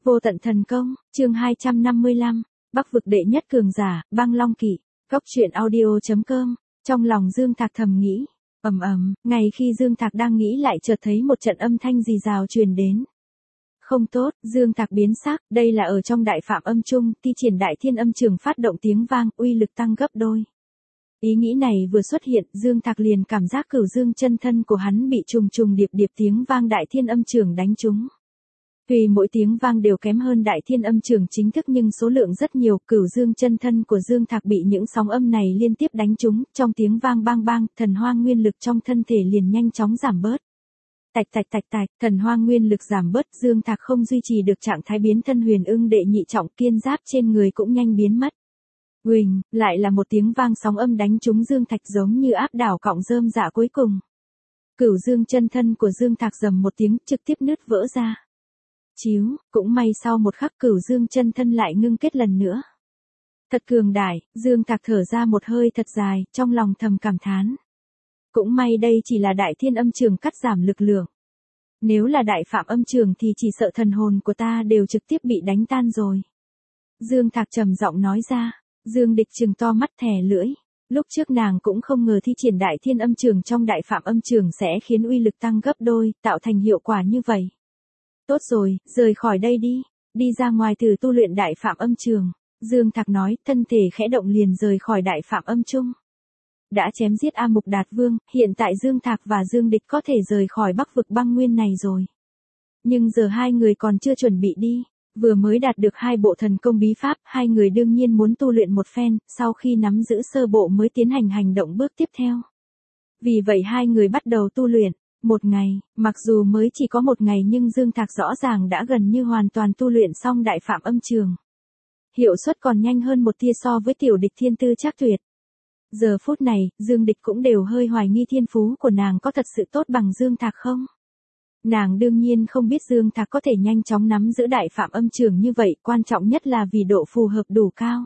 Vô tận thần công, chương 255, Bắc vực đệ nhất cường giả, Băng Long Kỵ, Cốc truyện audio.com. Trong lòng Dương Thạc thầm nghĩ, ngày khi Dương Thạc đang nghĩ lại chợt thấy một trận âm thanh rì rào truyền đến. Không tốt, Dương Thạc biến sắc, đây là ở trong đại phạm âm trung, thi triển đại thiên âm trường phát động tiếng vang, uy lực tăng gấp đôi. Ý nghĩ này vừa xuất hiện, Dương Thạc liền cảm giác cửu dương chân thân của hắn bị trùng trùng điệp điệp tiếng vang đại thiên âm trường đánh trúng. Tuy mỗi tiếng vang đều kém hơn đại thiên âm trường chính thức nhưng số lượng rất nhiều, cửu dương chân thân của Dương Thạc bị những sóng âm này liên tiếp đánh trúng, trong tiếng vang bang bang, thần hoang nguyên lực trong thân thể liền nhanh chóng giảm bớt. Tạch, thần hoang nguyên lực giảm bớt, Dương Thạc không duy trì được trạng thái biến thân huyền ưng đệ nhị trọng, kiên giáp trên người cũng nhanh biến mất. Huỳnh, lại là một tiếng vang sóng âm đánh trúng Dương Thạc giống như áp đảo cọng rơm dạ cuối cùng. Cửu dương chân thân của Dương Thạc rầm một tiếng, trực tiếp nứt vỡ ra. Chíu, cũng may sau một khắc cửu dương chân thân lại ngưng kết lần nữa. Thật cường đại, Dương Thạc thở ra một hơi thật dài, trong lòng thầm cảm thán. Cũng may đây chỉ là đại thiên âm trường cắt giảm lực lượng. Nếu là đại phạm âm trường thì chỉ sợ thần hồn của ta đều trực tiếp bị đánh tan rồi. Dương Thạc trầm giọng nói ra, Dương Địch trừng to mắt thè lưỡi. Lúc trước nàng cũng không ngờ thi triển đại thiên âm trường trong đại phạm âm trường sẽ khiến uy lực tăng gấp đôi, tạo thành hiệu quả như vậy. Tốt rồi, rời khỏi đây đi ra ngoài từ tu luyện đại phạm âm trường. Dương Thạc nói, thân thể khẽ động liền rời khỏi đại phạm âm trung. Đã chém giết A Mục Đạt Vương, hiện tại Dương Thạc và Dương Địch có thể rời khỏi Bắc vực băng nguyên này rồi. Nhưng giờ hai người còn chưa chuẩn bị đi, vừa mới đạt được 2 bộ thần công bí pháp, hai người đương nhiên muốn tu luyện một phen, sau khi nắm giữ sơ bộ mới tiến hành hành động bước tiếp theo. Vì vậy hai người bắt đầu tu luyện. Một ngày, mặc dù mới chỉ có một ngày nhưng Dương Thạc rõ ràng đã gần như hoàn toàn tu luyện xong đại phạm âm trường. Hiệu suất còn nhanh hơn một tia so với tiểu địch thiên tư chắc tuyệt. Giờ phút này, Dương Địch cũng đều hơi hoài nghi thiên phú của nàng có thật sự tốt bằng Dương Thạc không? Nàng đương nhiên không biết Dương Thạc có thể nhanh chóng nắm giữ đại phạm âm trường như vậy, quan trọng nhất là vì độ phù hợp đủ cao.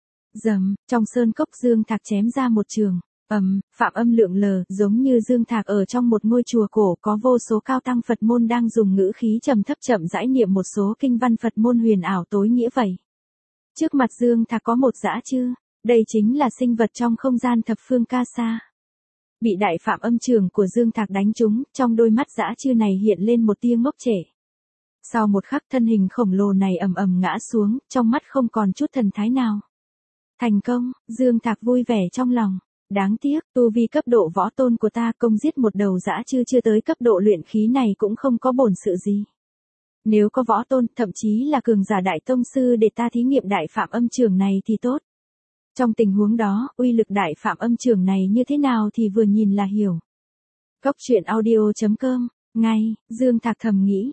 Trong sơn cốc Dương Thạc chém ra một trường. Phạm âm lượng lờ, giống như Dương Thạc ở trong một ngôi chùa cổ, có vô số cao tăng Phật môn đang dùng ngữ khí trầm thấp chậm rãi niệm một số kinh văn Phật môn huyền ảo tối nghĩa vậy. Trước mặt Dương Thạc có một dã chư, đây chính là sinh vật trong không gian thập phương ca sa. Bị đại phạm âm trường của Dương Thạc đánh trúng, trong đôi mắt dã chư này hiện lên một tia ngốc trệ. Sau một khắc thân hình khổng lồ này ầm ngã xuống, trong mắt không còn chút thần thái nào. Thành công, Dương Thạc vui vẻ trong lòng. Đáng tiếc, tu vi cấp độ võ tôn của ta công giết một đầu dã chư chưa tới cấp độ luyện khí này cũng không có bổn sự gì. Nếu có võ tôn, thậm chí là cường giả đại tông sư để ta thí nghiệm đại phạm âm trường này thì tốt. Trong tình huống đó, uy lực đại phạm âm trường này như thế nào thì vừa nhìn là hiểu. Cốc truyện audio.com, ngay, Dương Thạc thầm nghĩ.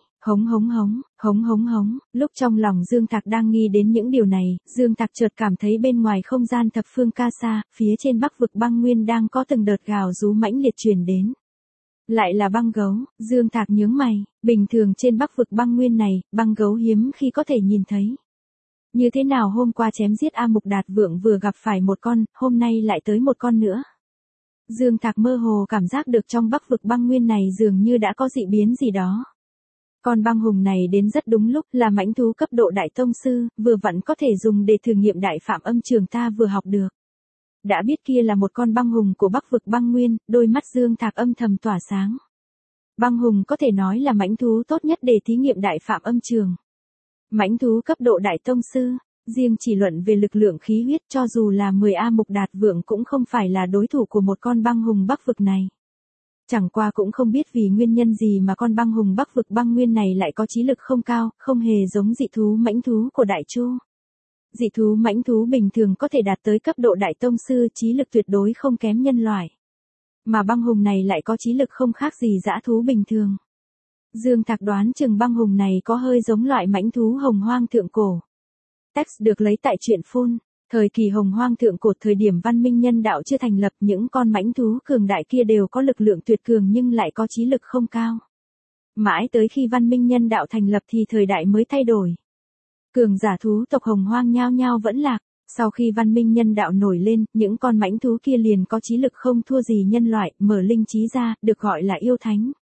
Hống, lúc trong lòng Dương Thạc đang nghi đến những điều này, Dương Thạc chợt cảm thấy bên ngoài không gian thập phương ca sa, phía trên Bắc vực băng nguyên đang có từng đợt gào rú mãnh liệt truyền đến. Lại là băng gấu, Dương Thạc nhướng mày, bình thường trên Bắc vực băng nguyên này, băng gấu hiếm khi có thể nhìn thấy. Như thế nào hôm qua chém giết A Mục Đạt Vượng vừa gặp phải một con, hôm nay lại tới một con nữa. Dương Thạc mơ hồ cảm giác được trong Bắc vực băng nguyên này dường như đã có dị biến gì đó. Con băng hùng này đến rất đúng lúc, là mãnh thú cấp độ đại tông sư, vừa vặn có thể dùng để thử nghiệm đại phạm âm trường ta vừa học được. Đã biết kia là một con băng hùng của Bắc vực băng nguyên, đôi mắt Dương Thạc âm thầm tỏa sáng. Băng hùng có thể nói là mãnh thú tốt nhất để thí nghiệm đại phạm âm trường. Mãnh thú cấp độ đại tông sư, riêng chỉ luận về lực lượng khí huyết cho dù là 10 A Mục Đạt Vượng cũng không phải là đối thủ của một con băng hùng Bắc vực này. Chẳng qua cũng không biết vì nguyên nhân gì mà con băng hùng Bắc vực băng nguyên này lại có chí lực không cao, không hề giống dị thú mãnh thú của đại chu. Dị thú mãnh thú bình thường có thể đạt tới cấp độ đại tông sư, chí lực tuyệt đối không kém nhân loại. Mà băng hùng này lại có chí lực không khác gì dã thú bình thường. Dương Thạc đoán chừng băng hùng này có hơi giống loại mãnh thú hồng hoang thượng cổ. Text được lấy tại truyện phun. Thời kỳ hồng hoang thượng cổ, thời điểm văn minh nhân đạo chưa thành lập, những con mãnh thú cường đại kia đều có lực lượng tuyệt cường nhưng lại có chí lực không cao. Mãi tới khi văn minh nhân đạo thành lập thì thời đại mới thay đổi. Cường giả thú tộc hồng hoang nhao nhao vẫn lạc, sau khi văn minh nhân đạo nổi lên, những con mãnh thú kia liền có chí lực không thua gì nhân loại, mở linh trí ra, được gọi là yêu thánh.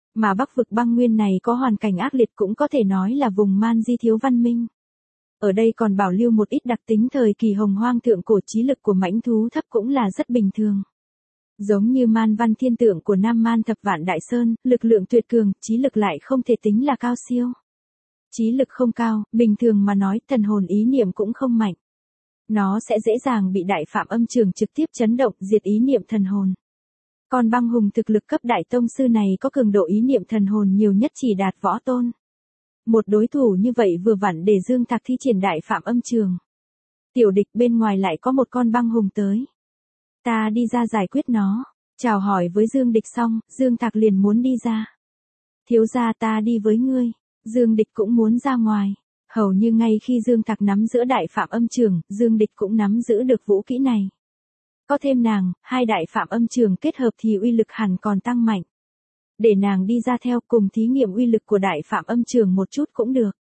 Mà Bắc vực băng nguyên này có hoàn cảnh ác liệt cũng có thể nói là vùng man di thiếu văn minh. Ở đây còn bảo lưu một ít đặc tính thời kỳ hồng hoang thượng cổ, trí lực của mãnh thú thấp cũng là rất bình thường. Giống như man văn thiên tượng của Nam Man Thập Vạn Đại Sơn, lực lượng tuyệt cường, trí lực lại không thể tính là cao siêu. Trí lực không cao, bình thường mà nói, thần hồn ý niệm cũng không mạnh. Nó sẽ dễ dàng bị đại phạm âm trường trực tiếp chấn động, diệt ý niệm thần hồn. Còn băng hùng thực lực cấp đại tông sư này có cường độ ý niệm thần hồn nhiều nhất chỉ đạt võ tôn. Một đối thủ như vậy vừa vặn để Dương Thạc thi triển đại phạm âm trường. Tiểu địch, bên ngoài lại có một con băng hùng tới. Ta đi ra giải quyết nó. Chào hỏi với Dương Địch xong, Dương Thạc liền muốn đi ra. Thiếu gia, ta đi với ngươi. Dương Địch cũng muốn ra ngoài. Hầu như ngay khi Dương Thạc nắm giữ đại phạm âm trường, Dương Địch cũng nắm giữ được vũ kỹ này. Có thêm nàng, hai đại phạm âm trường kết hợp thì uy lực hẳn còn tăng mạnh. Để nàng đi ra theo cùng thí nghiệm uy lực của đại phạm âm trường một chút cũng được.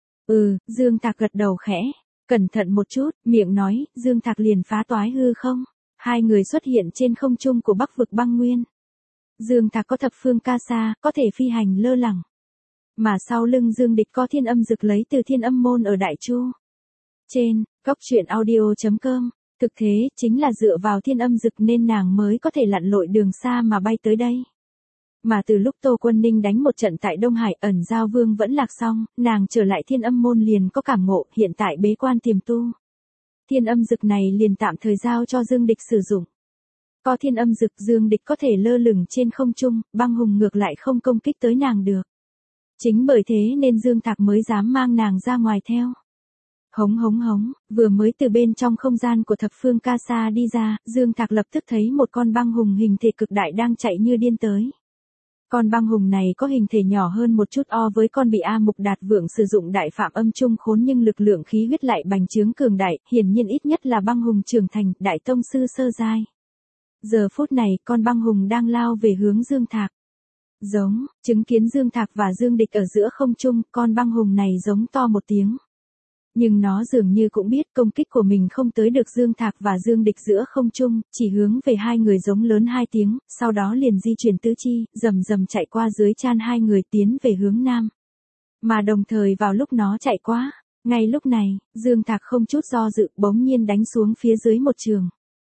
Dương Thạc gật đầu khẽ. Cẩn thận một chút, miệng nói, Dương Thạc liền phá toái hư không. Hai người xuất hiện trên không trung của Bắc vực băng nguyên. Dương Thạc có thập phương ca sa, có thể phi hành lơ lửng. Mà sau lưng Dương Địch có thiên âm dực lấy từ thiên âm môn ở Đại Chu. Trên, goctruyện.audio.com, thực thế chính là dựa vào thiên âm dực nên nàng mới có thể lặn lội đường xa mà bay tới đây. Mà từ lúc Tô Quân Ninh đánh một trận tại Đông Hải ẩn giao vương vẫn lạc xong, nàng trở lại thiên âm môn liền có cảm ngộ, hiện tại bế quan tiềm tu. Thiên âm dực này liền tạm thời giao cho Dương Địch sử dụng. Có thiên âm dực, Dương Địch có thể lơ lửng trên không trung, băng hùng ngược lại không công kích tới nàng được. Chính bởi thế nên Dương Thạc mới dám mang nàng ra ngoài theo. Hống hống hống, vừa mới từ bên trong không gian của thập phương ca sa đi ra, Dương Thạc lập tức thấy một con băng hùng hình thể cực đại đang chạy như điên tới. Con băng hùng này có hình thể nhỏ hơn một chút với con bị A Mục Đạt Vượng sử dụng đại phạm âm trung khốn nhưng lực lượng khí huyết lại bành trướng cường đại, hiển nhiên ít nhất là băng hùng trưởng thành, đại tông sư sơ giai. Giờ phút này, con băng hùng đang lao về hướng Dương Thạc. Giống, chứng kiến Dương Thạc và Dương Địch ở giữa không trung, con băng hùng này giống to một tiếng. Nhưng nó dường như cũng biết công kích của mình không tới được Dương Thạc và Dương Địch giữa không trung, chỉ hướng về hai người giống lớn hai tiếng, sau đó liền di chuyển tứ chi, rầm rầm chạy qua dưới chan hai người tiến về hướng nam. Mà đồng thời vào lúc nó chạy qua, ngay lúc này, Dương Thạc không chút do dự bỗng nhiên đánh xuống phía dưới một trường.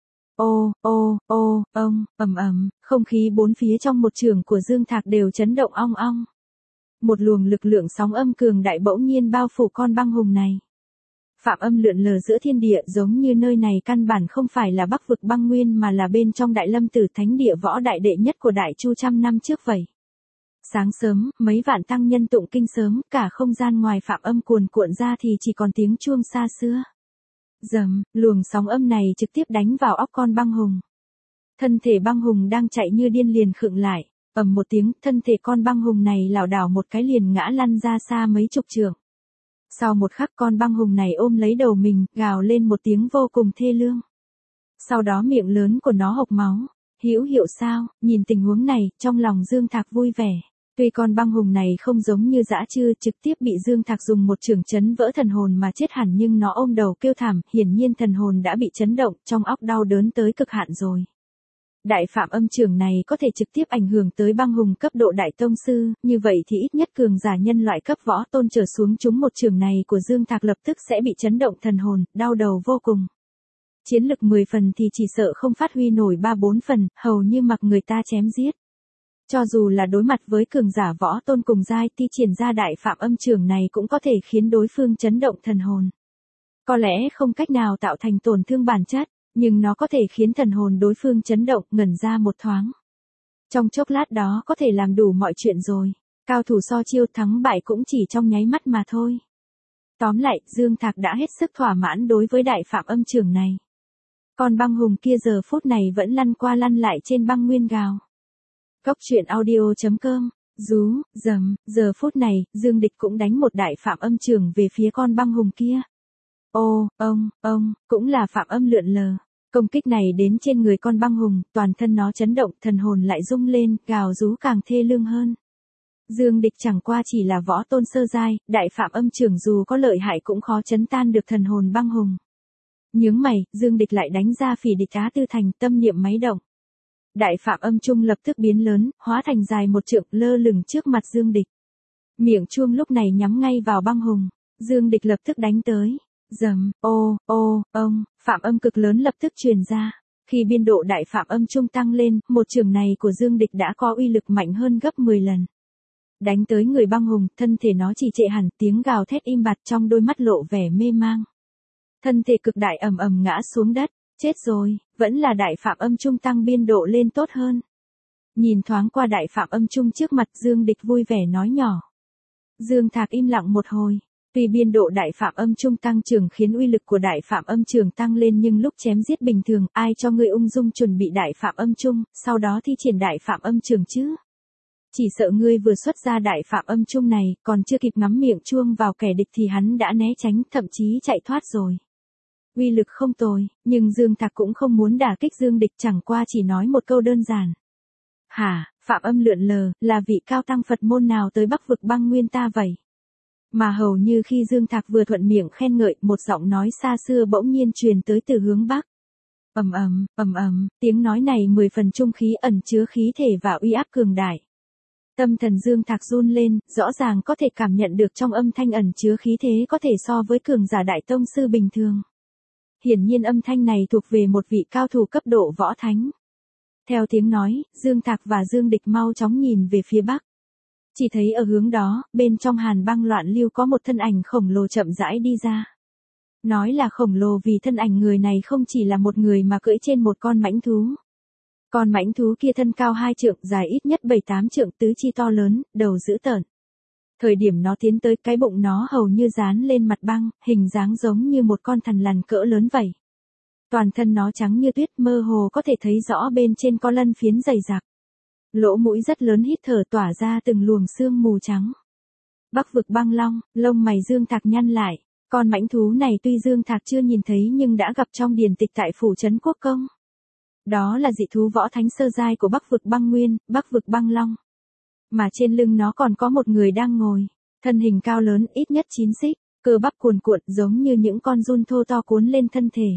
Không khí bốn phía trong một trường của Dương Thạc đều chấn động ong ong. Một luồng lực lượng sóng âm cường đại bỗng nhiên bao phủ con băng hùng này. Phạm âm lượn lờ giữa thiên địa giống như nơi này căn bản không phải là Bắc vực băng nguyên mà là bên trong Đại Lâm Tử Thánh địa võ đại đệ nhất của Đại Chu trăm năm trước vậy. Sáng sớm, mấy vạn tăng nhân tụng kinh sớm, cả không gian ngoài phạm âm cuồn cuộn ra thì chỉ còn tiếng chuông xa xưa. Dầm, luồng sóng âm này trực tiếp đánh vào óc con băng hùng. Thân thể băng hùng đang chạy như điên liền khựng lại, ầm một tiếng, thân thể con băng hùng này lảo đảo một cái liền ngã lăn ra xa mấy chục trượng. Sau một khắc con băng hùng này ôm lấy đầu mình, gào lên một tiếng vô cùng thê lương. Sau đó miệng lớn của nó hộc máu. Hữu hiệu sao? Nhìn tình huống này, trong lòng Dương Thạc vui vẻ. Tuy con băng hùng này không giống như dã trư trực tiếp bị Dương Thạc dùng một chưởng chấn vỡ thần hồn mà chết hẳn nhưng nó ôm đầu kêu thảm, hiển nhiên thần hồn đã bị chấn động, trong óc đau đớn tới cực hạn rồi. Đại phạm âm chưởng này có thể trực tiếp ảnh hưởng tới băng hùng cấp độ đại tông sư, như vậy thì ít nhất cường giả nhân loại cấp võ tôn trở xuống chúng một chưởng này của Dương Thạc lập tức sẽ bị chấn động thần hồn, đau đầu vô cùng. Chiến lực 10 phần thì chỉ sợ không phát huy nổi 3-4 phần, hầu như mặc người ta chém giết. Cho dù là đối mặt với cường giả võ tôn cùng giai thi triển ra đại phạm âm chưởng này cũng có thể khiến đối phương chấn động thần hồn. Có lẽ không cách nào tạo thành tổn thương bản chất, nhưng nó có thể khiến thần hồn đối phương chấn động ngẩn ra một thoáng. Trong chốc lát đó có thể làm đủ mọi chuyện rồi, cao thủ so chiêu thắng bại cũng chỉ trong nháy mắt mà thôi. Tóm lại, Dương Thạc đã hết sức thỏa mãn đối với đại phạm âm chưởng này. Còn băng hùng kia giờ phút này vẫn lăn qua lăn lại trên băng nguyên gào. Goctruyện.audio.com, giờ phút này, Dương Địch cũng đánh một đại phạm âm chưởng về phía con băng hùng kia. Cũng là phạm âm lượn lờ. Công kích này đến trên người con băng hùng, toàn thân nó chấn động, thần hồn lại rung lên, gào rú càng thê lương hơn. Dương Địch chẳng qua chỉ là võ tôn sơ giai, đại phạm âm chưởng dù có lợi hại cũng khó chấn tan được thần hồn băng hùng. Nhướng mày, Dương Địch lại đánh ra Phỉ Địch Á Tư Thành, tâm niệm máy động. Đại Phạm Âm Trung lập tức biến lớn, hóa thành dài một trượng lơ lửng trước mặt Dương Địch. Miệng chuông lúc này nhắm ngay vào Băng Hùng, Dương Địch lập tức đánh tới. Rầm, ô, ông, phạm âm cực lớn lập tức truyền ra. Khi biên độ đại phạm âm trung tăng lên, một trường này của Dương Địch đã có uy lực mạnh hơn gấp 10 lần. Đánh tới người Băng Hùng, thân thể nó chỉ trệ hẳn, tiếng gào thét im bặt trong đôi mắt lộ vẻ mê mang. Thân thể cực đại ầm ầm ngã xuống đất, chết rồi, vẫn là đại phạm âm trung tăng biên độ lên tốt hơn. Nhìn thoáng qua đại phạm âm trung trước mặt, Dương Địch vui vẻ nói nhỏ. Dương Thạc im lặng một hồi. Tuy biên độ đại phạm âm trung tăng trưởng khiến uy lực của đại phạm âm trường tăng lên, nhưng lúc chém giết bình thường, ai cho ngươi ung dung chuẩn bị đại phạm âm trung, sau đó thi triển đại phạm âm trường chứ? Chỉ sợ ngươi vừa xuất ra đại phạm âm trung này, còn chưa kịp ngắm miệng chuông vào kẻ địch thì hắn đã né tránh, thậm chí chạy thoát rồi. Uy lực không tồi, nhưng Dương Thạc cũng không muốn đả kích Dương Địch, chẳng qua chỉ nói một câu đơn giản. Hả, phạm âm lượn lờ, là vị cao tăng Phật môn nào tới Bắc vực băng nguyên ta vậy? Mà hầu như khi Dương Thạc vừa thuận miệng khen ngợi, một giọng nói xa xưa bỗng nhiên truyền tới từ hướng bắc. Tiếng nói này 10 phần trung khí ẩn chứa khí thể và uy áp cường đại. Tâm thần Dương Thạc run lên, rõ ràng có thể cảm nhận được trong âm thanh ẩn chứa khí thế có thể so với cường giả đại tông sư bình thường. Hiển nhiên âm thanh này thuộc về một vị cao thủ cấp độ võ thánh. Theo tiếng nói, Dương Thạc và Dương Địch mau chóng nhìn về phía bắc. Chỉ thấy ở hướng đó, bên trong hàn băng loạn lưu có một thân ảnh khổng lồ chậm rãi đi ra. Nói là khổng lồ vì thân ảnh người này không chỉ là một người mà cưỡi trên một con mãnh thú. Con mãnh thú kia thân cao 2 trượng, dài ít nhất 7-8 trượng, tứ chi to lớn, đầu dữ tợn. Thời điểm nó tiến tới, cái bụng nó hầu như dán lên mặt băng, hình dáng giống như một con thằn lằn cỡ lớn vậy. Toàn thân nó trắng như tuyết, mơ hồ có thể thấy rõ bên trên có lân phiến dày đặc. Lỗ mũi rất lớn, hít thở tỏa ra từng luồng sương mù trắng. Bắc vực băng long, lông mày Dương Thạc nhăn lại. Con mãnh thú này tuy Dương Thạc chưa nhìn thấy nhưng đã gặp trong điển tịch tại phủ trấn Quốc Công. Đó là dị thú võ thánh sơ giai của Bắc vực băng nguyên, Bắc vực băng long. Mà trên lưng nó còn có một người đang ngồi. Thân hình cao lớn, ít nhất 9 xích, cơ bắp cuồn cuộn giống như những con giun thô to cuốn lên thân thể.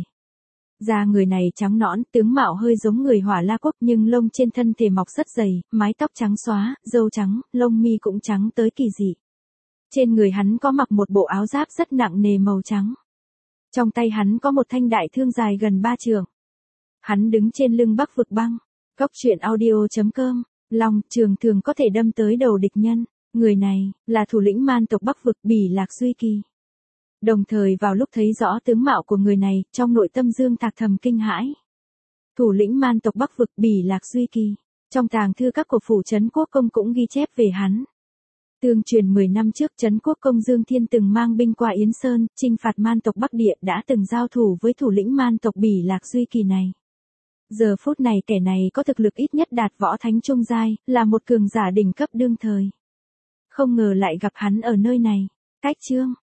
Da người này trắng nõn, tướng mạo hơi giống người Hỏa La Quốc, nhưng lông trên thân thể mọc rất dày, mái tóc trắng xóa, râu trắng, lông mi cũng trắng tới kỳ dị. Trên người hắn có mặc một bộ áo giáp rất nặng nề màu trắng. Trong tay hắn có một thanh đại thương dài gần 3 trượng. Hắn đứng trên lưng Bắc vực băng. Góc truyện audio.com. Long trường thường có thể đâm tới đầu địch nhân. Người này là thủ lĩnh man tộc Bắc vực Bỉ Lạc Duy Kỳ. Đồng thời vào lúc thấy rõ tướng mạo của người này, trong nội tâm Dương Thạc thầm kinh hãi. Thủ lĩnh man tộc Bắc vực Bỉ Lạc Duy Kỳ. Trong tàng thư các của phủ trấn Quốc Công cũng ghi chép về hắn. Tương truyền 10 năm trước, trấn Quốc Công Dương Thiên từng mang binh qua Yến Sơn, chinh phạt man tộc Bắc Địa, đã từng giao thủ với thủ lĩnh man tộc Bỉ Lạc Duy Kỳ này. Giờ phút này kẻ này có thực lực ít nhất đạt võ thánh trung giai, là một cường giả đỉnh cấp đương thời. Không ngờ lại gặp hắn ở nơi này. Cách chương